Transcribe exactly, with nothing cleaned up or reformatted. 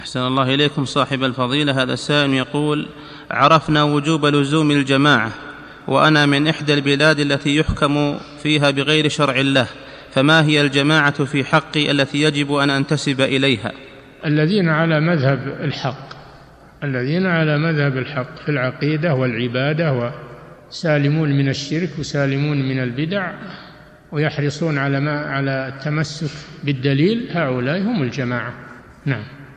أحسن الله إليكم صاحب الفضيلة. هذا السائل يقول: عرفنا وجوب لزوم الجماعة، وأنا من إحدى البلاد التي يحكم فيها بغير شرع الله، فما هي الجماعة في حقي التي يجب أن أنتسب إليها؟ الذين على مذهب الحق الذين على مذهب الحق في العقيدة والعبادة، وسالمون من الشرك وسالمون من البدع، ويحرصون على ما على التمسك بالدليل، هؤلاء هم الجماعة. نعم.